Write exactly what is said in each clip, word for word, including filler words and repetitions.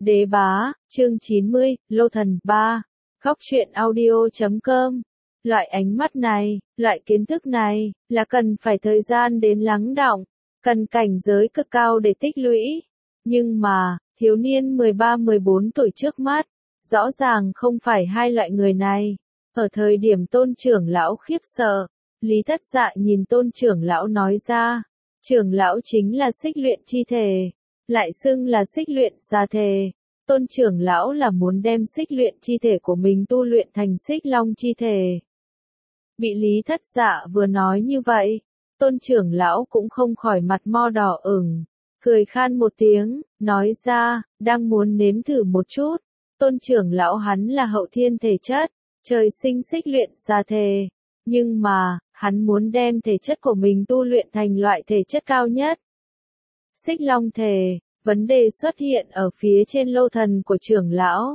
Đế bá, chương chín mươi, Lô Thần ba. Góc truyện audio chấm com. Loại ánh mắt này, loại kiến thức này, là cần phải thời gian đến lắng đọng, cần cảnh giới cực cao để tích lũy. Nhưng mà, thiếu niên mười ba mười bốn tuổi trước mắt, rõ ràng không phải hai loại người này. Ở thời điểm Tôn trưởng lão khiếp sợ, Lý Thất Dạ nhìn Tôn trưởng lão nói ra, trưởng lão chính là xích luyện chi thể, lại xưng là xích luyện gia thể. Tôn trưởng lão là muốn đem xích luyện chi thể của mình tu luyện thành xích long chi thể. Bị Lý Thất Dạ vừa nói như vậy, Tôn trưởng lão cũng không khỏi mặt mo đỏ ửng, cười khan một tiếng, nói ra, đang muốn nếm thử một chút. Tôn trưởng lão hắn là hậu thiên thể chất, trời sinh xích luyện gia thể, nhưng mà, hắn muốn đem thể chất của mình tu luyện thành loại thể chất cao nhất. Xích long thể, vấn đề xuất hiện ở phía trên lô thần của trưởng lão.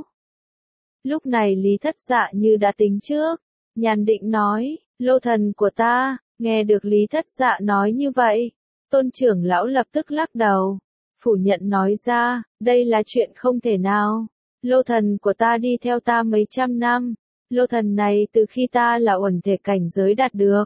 Lúc này Lý Thất Dạ như đã tính trước, nhàn định nói, lô thần của ta. Nghe được Lý Thất Dạ nói như vậy, Tôn trưởng lão lập tức lắc đầu, phủ nhận nói ra, đây là chuyện không thể nào. Lô thần của ta đi theo ta mấy trăm năm, lô thần này từ khi ta là uẩn thể cảnh giới đạt được,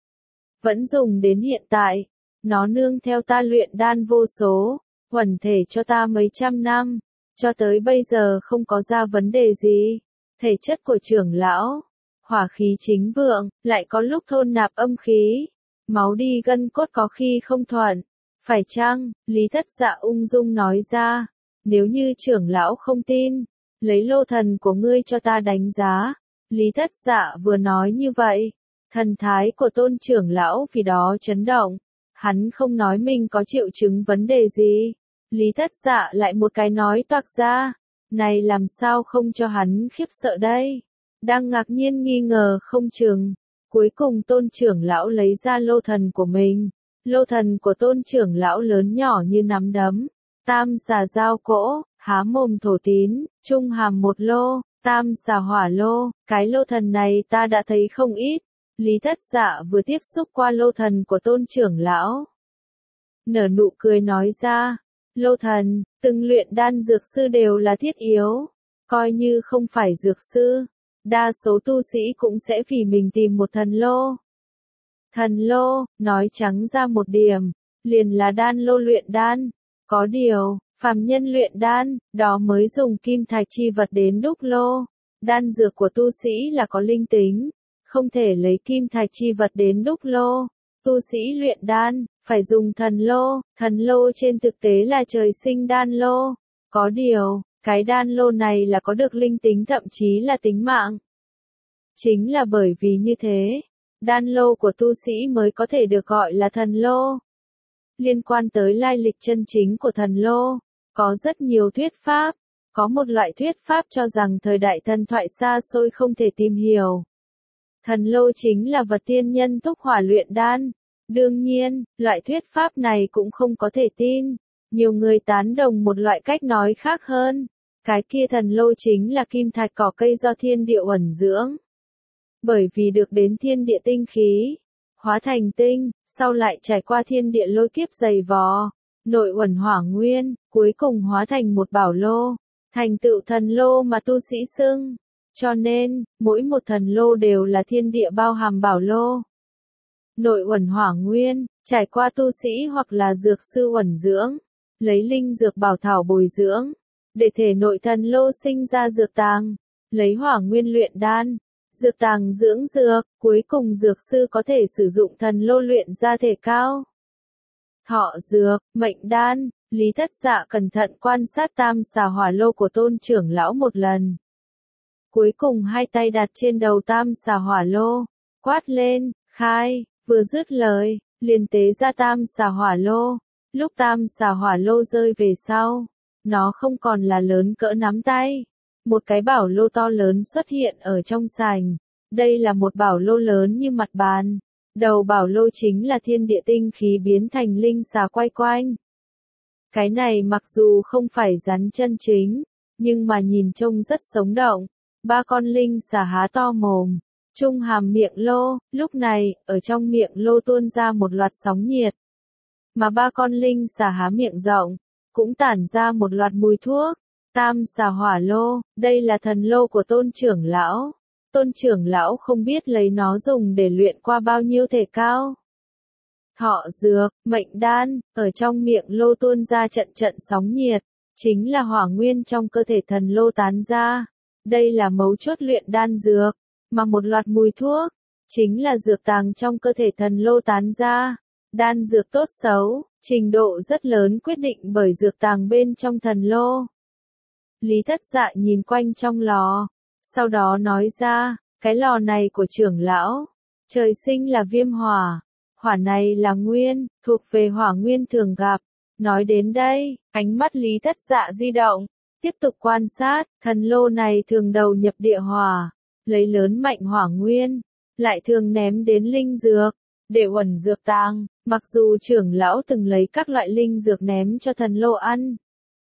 vẫn dùng đến hiện tại, nó nương theo ta luyện đan vô số, uẩn thể cho ta mấy trăm năm, cho tới bây giờ không có ra vấn đề gì. Thể chất của trưởng lão, hỏa khí chính vượng, lại có lúc thôn nạp âm khí, máu đi gân cốt có khi không thuận. Phải chăng, Lý Thất Dạ ung dung nói ra, nếu như trưởng lão không tin, lấy lô thần của ngươi cho ta đánh giá. Lý Thất Dạ vừa nói như vậy, thần thái của Tôn trưởng lão vì đó chấn động, hắn không nói mình có triệu chứng vấn đề gì. Lý Thất Dạ lại một cái nói toạc ra, này làm sao không cho hắn khiếp sợ đây. Đang ngạc nhiên nghi ngờ không chừng, cuối cùng Tôn trưởng lão lấy ra lô thần của mình. Lô thần của Tôn trưởng lão lớn nhỏ như nắm đấm, tam xà giao cỗ, há mồm thổ tín, trung hàm một lô, tam xà hỏa lô. Cái lô thần này ta đã thấy không ít. Lý Thất Dạ vừa tiếp xúc qua lô thần của Tôn trưởng lão, nở nụ cười nói ra, lô thần, từng luyện đan dược sư đều là thiết yếu, coi như không phải dược sư, đa số tu sĩ cũng sẽ vì mình tìm một thần lô. Thần lô, nói trắng ra một điểm, liền là đan lô luyện đan. Có điều, phàm nhân luyện đan, đó mới dùng kim thạch chi vật đến đúc lô. Đan dược của tu sĩ là có linh tính, không thể lấy kim thạch chi vật đến đúc lô. Tu sĩ luyện đan, phải dùng thần lô. Thần lô trên thực tế là trời sinh đan lô. Có điều, cái đan lô này là có được linh tính thậm chí là tính mạng. Chính là bởi vì như thế, đan lô của tu sĩ mới có thể được gọi là thần lô. Liên quan tới lai lịch chân chính của thần lô, có rất nhiều thuyết pháp. Có một loại thuyết pháp cho rằng thời đại thần thoại xa xôi không thể tìm hiểu. Thần lô chính là vật tiên nhân thúc hỏa luyện đan. Đương nhiên, loại thuyết pháp này cũng không có thể tin. Nhiều người tán đồng một loại cách nói khác hơn. Cái kia thần lô chính là kim thạch cỏ cây do thiên địa uẩn dưỡng. Bởi vì được đến thiên địa tinh khí, hóa thành tinh, sau lại trải qua thiên địa lôi kiếp dày vò, nội uẩn hỏa nguyên, cuối cùng hóa thành một bảo lô, thành tựu thần lô mà tu sĩ xưng. Cho nên, mỗi một thần lô đều là thiên địa bao hàm bảo lô. Nội uẩn hỏa nguyên, trải qua tu sĩ hoặc là dược sư uẩn dưỡng, lấy linh dược bảo thảo bồi dưỡng, để thể nội thần lô sinh ra dược tàng, lấy hỏa nguyên luyện đan. Dược tàng dưỡng dược, cuối cùng dược sư có thể sử dụng thần lô luyện ra thể cao. Thọ dược, mệnh đan. Lý Thất Dạ cẩn thận quan sát tam xà hỏa lô của Tôn trưởng lão một lần. Cuối cùng hai tay đặt trên đầu tam xà hỏa lô, quát lên, khai, vừa dứt lời, liền tế ra tam xà hỏa lô. Lúc tam xà hỏa lô rơi về sau, nó không còn là lớn cỡ nắm tay. Một cái bảo lô to lớn xuất hiện ở trong sảnh. Đây là một bảo lô lớn như mặt bàn. Đầu bảo lô chính là thiên địa tinh khí biến thành linh xà quay quanh. Cái này mặc dù không phải rắn chân chính, nhưng mà nhìn trông rất sống động. Ba con linh xà há to mồm, trung hàm miệng lô, lúc này, ở trong miệng lô tuôn ra một loạt sóng nhiệt. Mà ba con linh xà há miệng rộng, cũng tản ra một loạt mùi thuốc. Tam xà hỏa lô, đây là thần lô của tôn trưởng lão. Tôn trưởng lão không biết lấy nó dùng để luyện qua bao nhiêu thể cao. Thọ dược, mệnh đan, ở trong miệng lô tuôn ra trận trận sóng nhiệt, chính là hỏa nguyên trong cơ thể thần lô tán ra. Đây là mấu chốt luyện đan dược, mà một loạt mùi thuốc, chính là dược tàng trong cơ thể thần lô tán ra. Đan dược tốt xấu, trình độ rất lớn quyết định bởi dược tàng bên trong thần lô. Lý Thất Dạ nhìn quanh trong lò, sau đó nói ra, cái lò này của trưởng lão, trời sinh là viêm hỏa, hỏa này là nguyên, thuộc về hỏa nguyên thường gặp. Nói đến đây, ánh mắt Lý Thất Dạ di động, tiếp tục quan sát, thần lô này thường đầu nhập địa hỏa, lấy lớn mạnh hỏa nguyên, lại thường ném đến linh dược, để uẩn dược tàng, mặc dù trưởng lão từng lấy các loại linh dược ném cho thần lô ăn.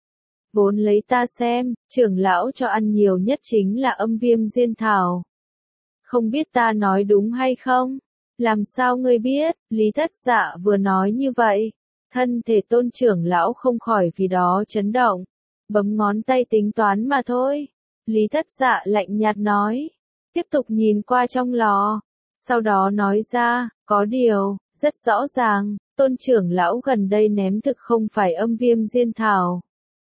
Vốn lấy ta xem, trưởng lão cho ăn nhiều nhất chính là âm viêm diên thảo. Không biết ta nói đúng hay không? Làm sao ngươi biết? Lý Thất Dạ vừa nói như vậy, thân thể tôn trưởng lão không khỏi vì đó chấn động, bấm ngón tay tính toán mà thôi. Lý Thất Dạ lạnh nhạt nói, tiếp tục nhìn qua trong lò, sau đó nói ra, có điều, rất rõ ràng, tôn trưởng lão gần đây ném thực không phải âm viêm diên thảo.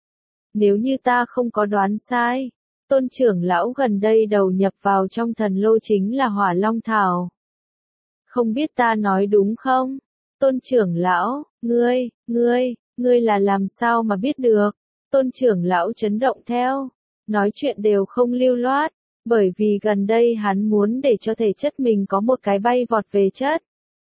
Nếu như ta không có đoán sai, tôn trưởng lão gần đây đầu nhập vào trong thần lô chính là hỏa long thảo. Không biết ta nói đúng không? Tôn trưởng lão, ngươi, ngươi, ngươi là làm sao mà biết được? Tôn trưởng lão chấn động theo, nói chuyện đều không lưu loát, bởi vì gần đây hắn muốn để cho thể chất mình có một cái bay vọt về chất.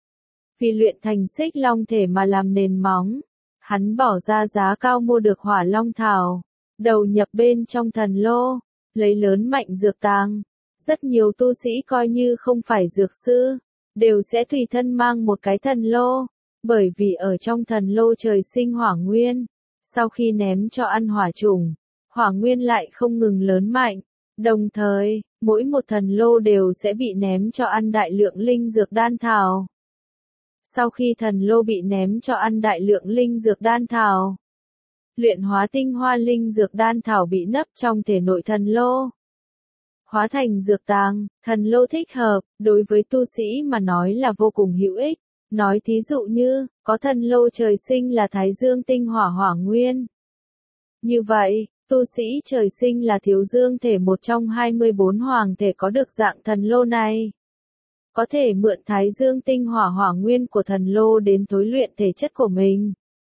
Vì luyện thành xích long thể mà làm nền móng, hắn bỏ ra giá cao mua được hỏa long thảo, đầu nhập bên trong thần lô, lấy lớn mạnh dược tàng. Rất nhiều tu sĩ coi như không phải dược sư, đều sẽ tùy thân mang một cái thần lô, bởi vì ở trong thần lô trời sinh hỏa nguyên, sau khi ném cho ăn hỏa trùng, hỏa nguyên lại không ngừng lớn mạnh, đồng thời, mỗi một thần lô đều sẽ bị ném cho ăn đại lượng linh dược đan thảo. Sau khi thần lô bị ném cho ăn đại lượng linh dược đan thảo, luyện hóa tinh hoa linh dược đan thảo bị nấp trong thể nội thần lô, hóa thành dược tàng. Thần lô thích hợp, đối với tu sĩ mà nói là vô cùng hữu ích. Nói thí dụ như, có thần lô trời sinh là thái dương tinh hỏa hỏa nguyên. Như vậy, tu sĩ trời sinh là thiếu dương thể một trong hai mươi bốn hoàng thể có được dạng thần lô này, có thể mượn thái dương tinh hỏa hỏa nguyên của thần lô đến tối luyện thể chất của mình.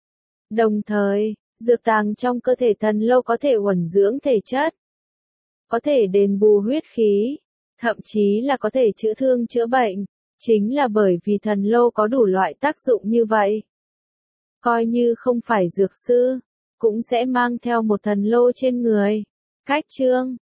Đồng thời, dược tàng trong cơ thể thần lô có thể uẩn dưỡng thể chất, có thể đền bù huyết khí, thậm chí là có thể chữa thương chữa bệnh. Chính là bởi vì thần lô có đủ loại tác dụng như vậy. Coi như không phải dược sư, cũng sẽ mang theo một thần lô trên người. Cách chương